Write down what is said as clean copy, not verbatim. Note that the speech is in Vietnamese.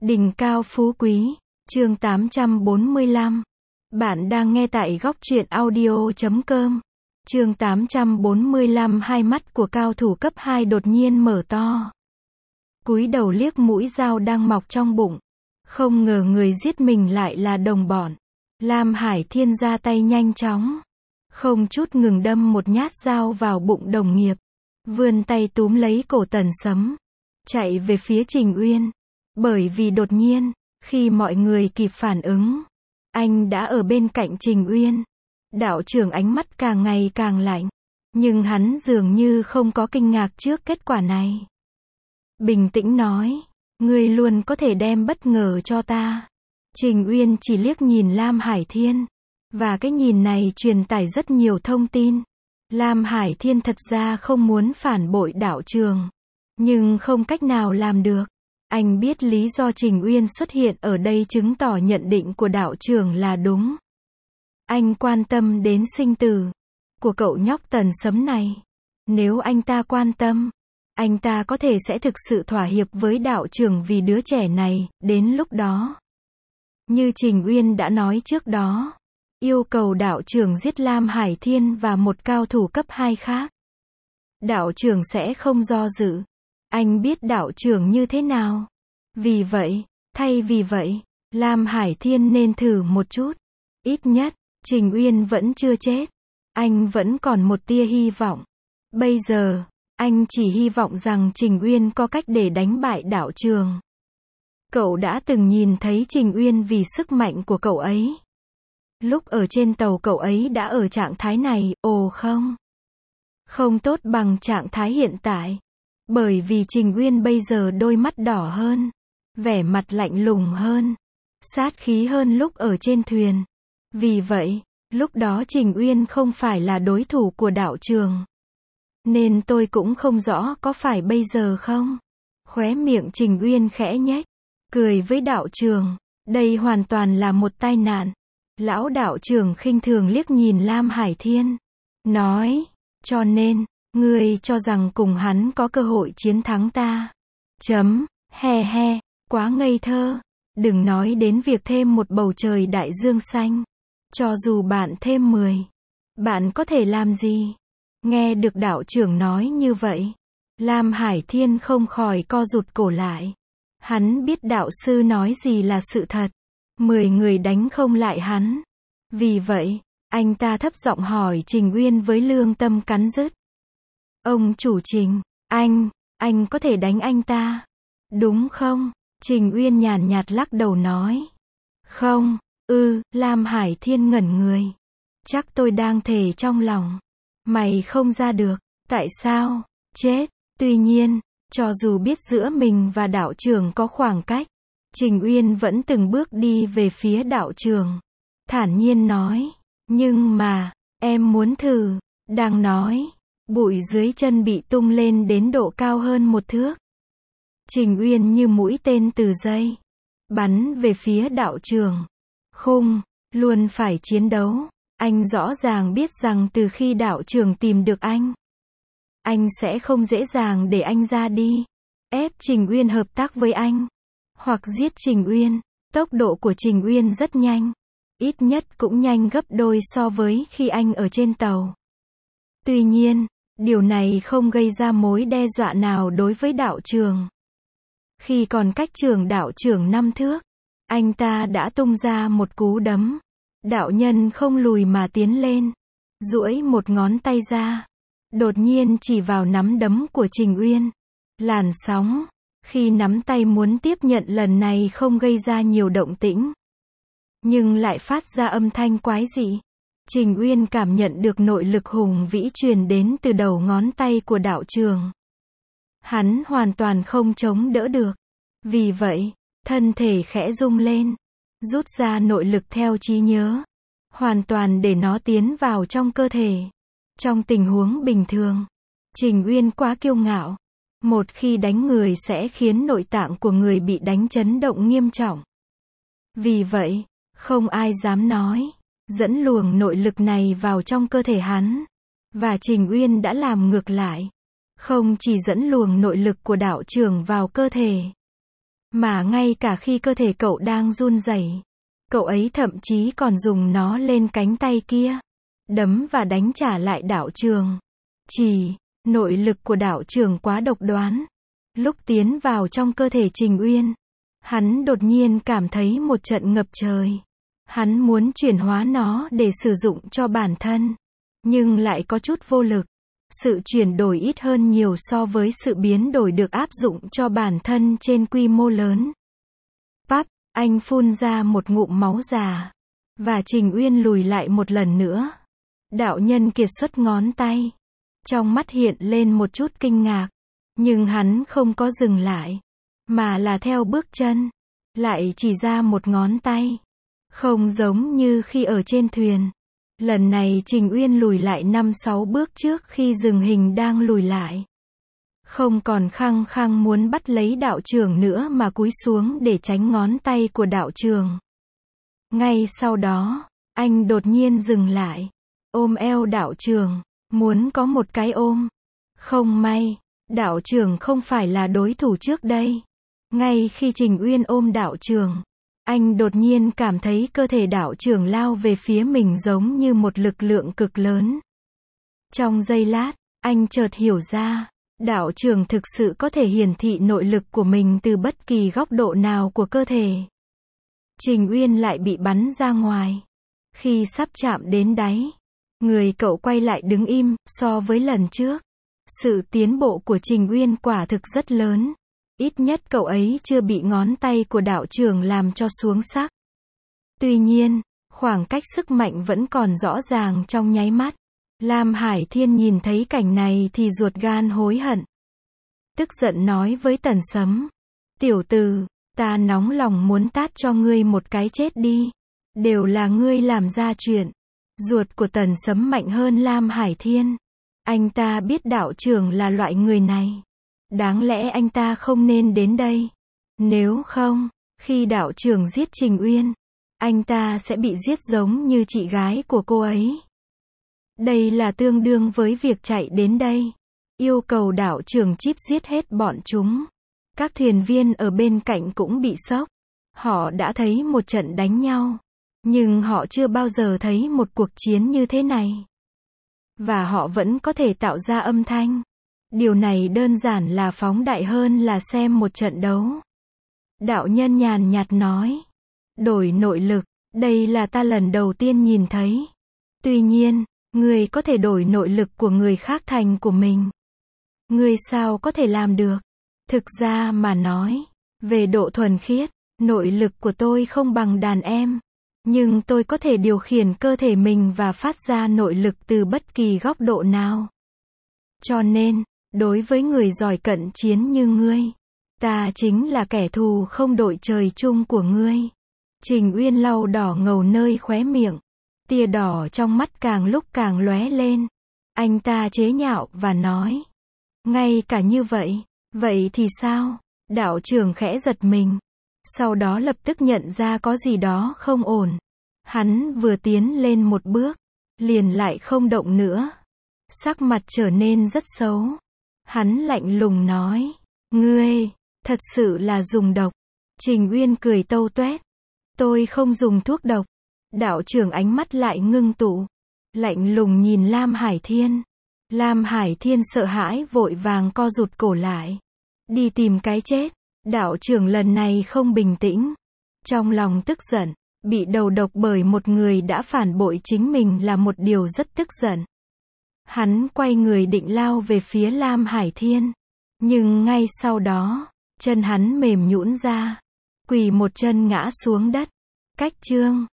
Đỉnh cao phú quý, chương 845. Bạn đang nghe tại góc truyện audio.com. Chương 845. Hai mắt của cao thủ cấp 2 đột nhiên mở to. Cúi đầu liếc mũi dao đang mọc trong bụng. Không ngờ người giết mình lại là đồng bọn. Lam Hải Thiên ra tay nhanh chóng. Không chút ngừng đâm một nhát dao vào bụng đồng nghiệp. Vươn tay túm lấy cổ Tần Sấm. Chạy về phía Trình Uyên. Bởi vì đột nhiên, khi mọi người kịp phản ứng, anh đã ở bên cạnh Trình Uyên. Đạo trưởng ánh mắt càng ngày càng lạnh. Nhưng hắn dường như không có kinh ngạc trước kết quả này. Bình tĩnh nói, ngươi luôn có thể đem bất ngờ cho ta. Trình Uyên chỉ liếc nhìn Lam Hải Thiên. Và cái nhìn này truyền tải rất nhiều thông tin. Lam Hải Thiên thật ra không muốn phản bội đạo trưởng. Nhưng không cách nào làm được. Anh biết lý do Trình Uyên xuất hiện ở đây chứng tỏ nhận định của đạo trưởng là đúng. Anh quan tâm đến sinh tử của cậu nhóc Tần Sấm này. Nếu anh ta quan tâm, anh ta có thể sẽ thực sự thỏa hiệp với đạo trưởng vì đứa trẻ này, đến lúc đó. Như Trình Uyên đã nói trước đó, yêu cầu đạo trưởng giết Lam Hải Thiên và một cao thủ cấp 2 khác. Đạo trưởng sẽ không do dự. Anh biết đạo trưởng như thế nào. Vì vậy, Lam Hải Thiên nên thử một chút. Ít nhất, Trình Uyên vẫn chưa chết. Anh vẫn còn một tia hy vọng. Bây giờ, anh chỉ hy vọng rằng Trình Uyên có cách để đánh bại đạo trưởng. Cậu đã từng nhìn thấy Trình Uyên vì sức mạnh của cậu ấy. Lúc ở trên tàu cậu ấy đã ở trạng thái này, không tốt bằng trạng thái hiện tại. Bởi vì Trình Uyên bây giờ đôi mắt đỏ hơn, vẻ mặt lạnh lùng hơn, sát khí hơn lúc ở trên thuyền. Vì vậy, lúc đó Trình Uyên không phải là đối thủ của đạo trưởng. Nên tôi cũng không rõ có phải bây giờ không. Khóe miệng Trình Uyên khẽ nhếch, cười với đạo trưởng. Đây hoàn toàn là một tai nạn. Lão đạo trưởng khinh thường liếc nhìn Lam Hải Thiên. Nói, cho nên, ngươi cho rằng cùng hắn có cơ hội chiến thắng ta. He, quá ngây thơ. Đừng nói đến việc thêm một bầu trời đại dương xanh. Cho dù bạn thêm 10, bạn có thể làm gì? Nghe được đạo trưởng nói như vậy, Lam Hải Thiên không khỏi co rụt cổ lại. Hắn biết đạo sư nói gì là sự thật. 10 người đánh không lại hắn. Vì vậy, anh ta thấp giọng hỏi Trình Uyên với lương tâm cắn rứt. Ông chủ Trình, anh có thể đánh anh ta, đúng không? Trình Uyên nhàn nhạt lắc đầu nói. Không, Lam Hải Thiên ngẩn người. Chắc tôi đang thề trong lòng. Mày không ra được, tại sao? Chết. Tuy nhiên, cho dù biết giữa mình và đạo trưởng có khoảng cách, Trình Uyên vẫn từng bước đi về phía đạo trưởng. Thản nhiên nói, nhưng mà, em muốn thử. Đang nói, bụi dưới chân bị tung lên đến độ cao hơn 1 thước. Trình Uyên như mũi tên từ dây, bắn về phía đạo trưởng. Luôn phải chiến đấu. Anh rõ ràng biết rằng từ khi đạo trưởng tìm được anh sẽ không dễ dàng để anh ra đi. Ép Trình Uyên hợp tác với anh. Hoặc giết Trình Uyên. Tốc độ của Trình Uyên rất nhanh. Ít nhất cũng nhanh gấp đôi so với khi anh ở trên tàu. Tuy nhiên, điều này không gây ra mối đe dọa nào đối với đạo trưởng. Khi còn cách trường đạo trưởng 5 thước, anh ta đã tung ra một cú đấm. Đạo nhân không lùi mà tiến lên, duỗi một ngón tay ra, đột nhiên chỉ vào nắm đấm của Trình Uyên. Làn sóng, khi nắm tay muốn tiếp nhận lần này không gây ra nhiều động tĩnh, nhưng lại phát ra âm thanh quái dị. Trình Uyên cảm nhận được nội lực hùng vĩ truyền đến từ đầu ngón tay của đạo trưởng. Hắn hoàn toàn không chống đỡ được. Vì vậy, thân thể khẽ rung lên, rút ra nội lực theo trí nhớ, hoàn toàn để nó tiến vào trong cơ thể. Trong tình huống bình thường, Trình Uyên quá kiêu ngạo. Một khi đánh người sẽ khiến nội tạng của người bị đánh chấn động nghiêm trọng. Vì vậy, không ai dám nói, dẫn luồng nội lực này vào trong cơ thể hắn. Và Trình Uyên đã làm ngược lại. Không chỉ dẫn luồng nội lực của đạo trưởng vào cơ thể, Mà ngay cả khi cơ thể cậu đang run rẩy, cậu ấy thậm chí còn dùng nó lên cánh tay kia, đấm và đánh trả lại đạo trường. Nội lực của đạo trường quá độc đoán. Lúc tiến vào trong cơ thể Trình Uyên, hắn đột nhiên cảm thấy một trận ngập trời. Hắn muốn chuyển hóa nó để sử dụng cho bản thân, nhưng lại có chút vô lực. Sự chuyển đổi ít hơn nhiều so với sự biến đổi được áp dụng cho bản thân trên quy mô lớn. Pắp, anh phun ra một ngụm máu già. Và Trình Uyên lùi lại một lần nữa. Đạo nhân kiệt xuất ngón tay. Trong mắt hiện lên một chút kinh ngạc. Nhưng hắn không có dừng lại, mà là theo bước chân, lại chỉ ra một ngón tay. Không giống như khi ở trên thuyền. Lần này Trình Uyên lùi lại 5-6 bước trước khi rừng hình đang lùi lại. Không còn khăng khăng muốn bắt lấy đạo trưởng nữa mà cúi xuống để tránh ngón tay của đạo trưởng. Ngay sau đó, anh đột nhiên dừng lại, ôm eo đạo trưởng, muốn có một cái ôm. Không may, đạo trưởng không phải là đối thủ trước đây. Ngay khi Trình Uyên ôm đạo trưởng, anh đột nhiên cảm thấy cơ thể đạo trưởng lao về phía mình giống như một lực lượng cực lớn. Trong giây lát, anh chợt hiểu ra, đạo trưởng thực sự có thể hiển thị nội lực của mình từ bất kỳ góc độ nào của cơ thể. Trình Uyên lại bị bắn ra ngoài. Khi sắp chạm đến đáy, người cậu quay lại đứng im. So với lần trước, sự tiến bộ của Trình Uyên quả thực rất lớn. Ít nhất cậu ấy chưa bị ngón tay của đạo trưởng làm cho xuống sắc. Tuy nhiên, khoảng cách sức mạnh vẫn còn rõ ràng trong nháy mắt. Lam Hải Thiên nhìn thấy cảnh này thì ruột gan hối hận. Tức giận nói với Tần Sấm. Tiểu tử, ta nóng lòng muốn tát cho ngươi một cái chết đi. Đều là ngươi làm ra chuyện. Ruột của Tần Sấm mạnh hơn Lam Hải Thiên. Anh ta biết đạo trưởng là loại người này. Đáng lẽ anh ta không nên đến đây. Nếu không, khi đạo trưởng giết Trình Uyên, anh ta sẽ bị giết giống như chị gái của cô ấy. Đây là tương đương với việc chạy đến đây, yêu cầu đạo trưởng Chíp giết hết bọn chúng. Các thuyền viên ở bên cạnh cũng bị sốc. Họ đã thấy một trận đánh nhau, nhưng họ chưa bao giờ thấy một cuộc chiến như thế này. Và họ vẫn có thể tạo ra âm thanh. Điều này đơn giản là phóng đại hơn là xem một trận đấu. Đạo nhân nhàn nhạt nói. Đổi nội lực, đây là ta lần đầu tiên nhìn thấy. Tuy nhiên, ngươi có thể đổi nội lực của người khác thành của mình. Ngươi sao có thể làm được? Thực ra mà nói, về độ thuần khiết, nội lực của tôi không bằng đàn em. Nhưng tôi có thể điều khiển cơ thể mình và phát ra nội lực từ bất kỳ góc độ nào. Cho nên, đối với người giỏi cận chiến như ngươi, ta chính là kẻ thù không đội trời chung của ngươi. Trình Uyên lau đỏ ngầu nơi khóe miệng. Tia đỏ trong mắt càng lúc càng lóe lên. Anh ta chế nhạo và nói. Ngay cả như vậy, vậy thì sao? Đạo trưởng khẽ giật mình. Sau đó lập tức nhận ra có gì đó không ổn. Hắn vừa tiến lên một bước, liền lại không động nữa. Sắc mặt trở nên rất xấu. Hắn lạnh lùng nói. Ngươi, thật sự là dùng độc. Trình Uyên cười tâu tuét. Tôi không dùng thuốc độc. Đạo trưởng ánh mắt lại ngưng tụ. Lạnh lùng nhìn Lam Hải Thiên. Lam Hải Thiên sợ hãi vội vàng co rụt cổ lại. Đi tìm cái chết. Đạo trưởng lần này không bình tĩnh. Trong lòng tức giận. Bị đầu độc bởi một người đã phản bội chính mình là một điều rất tức giận. Hắn quay người định lao về phía Lam Hải Thiên. Nhưng ngay sau đó, chân hắn mềm nhũn ra. Quỳ một chân ngã xuống đất. Cách chương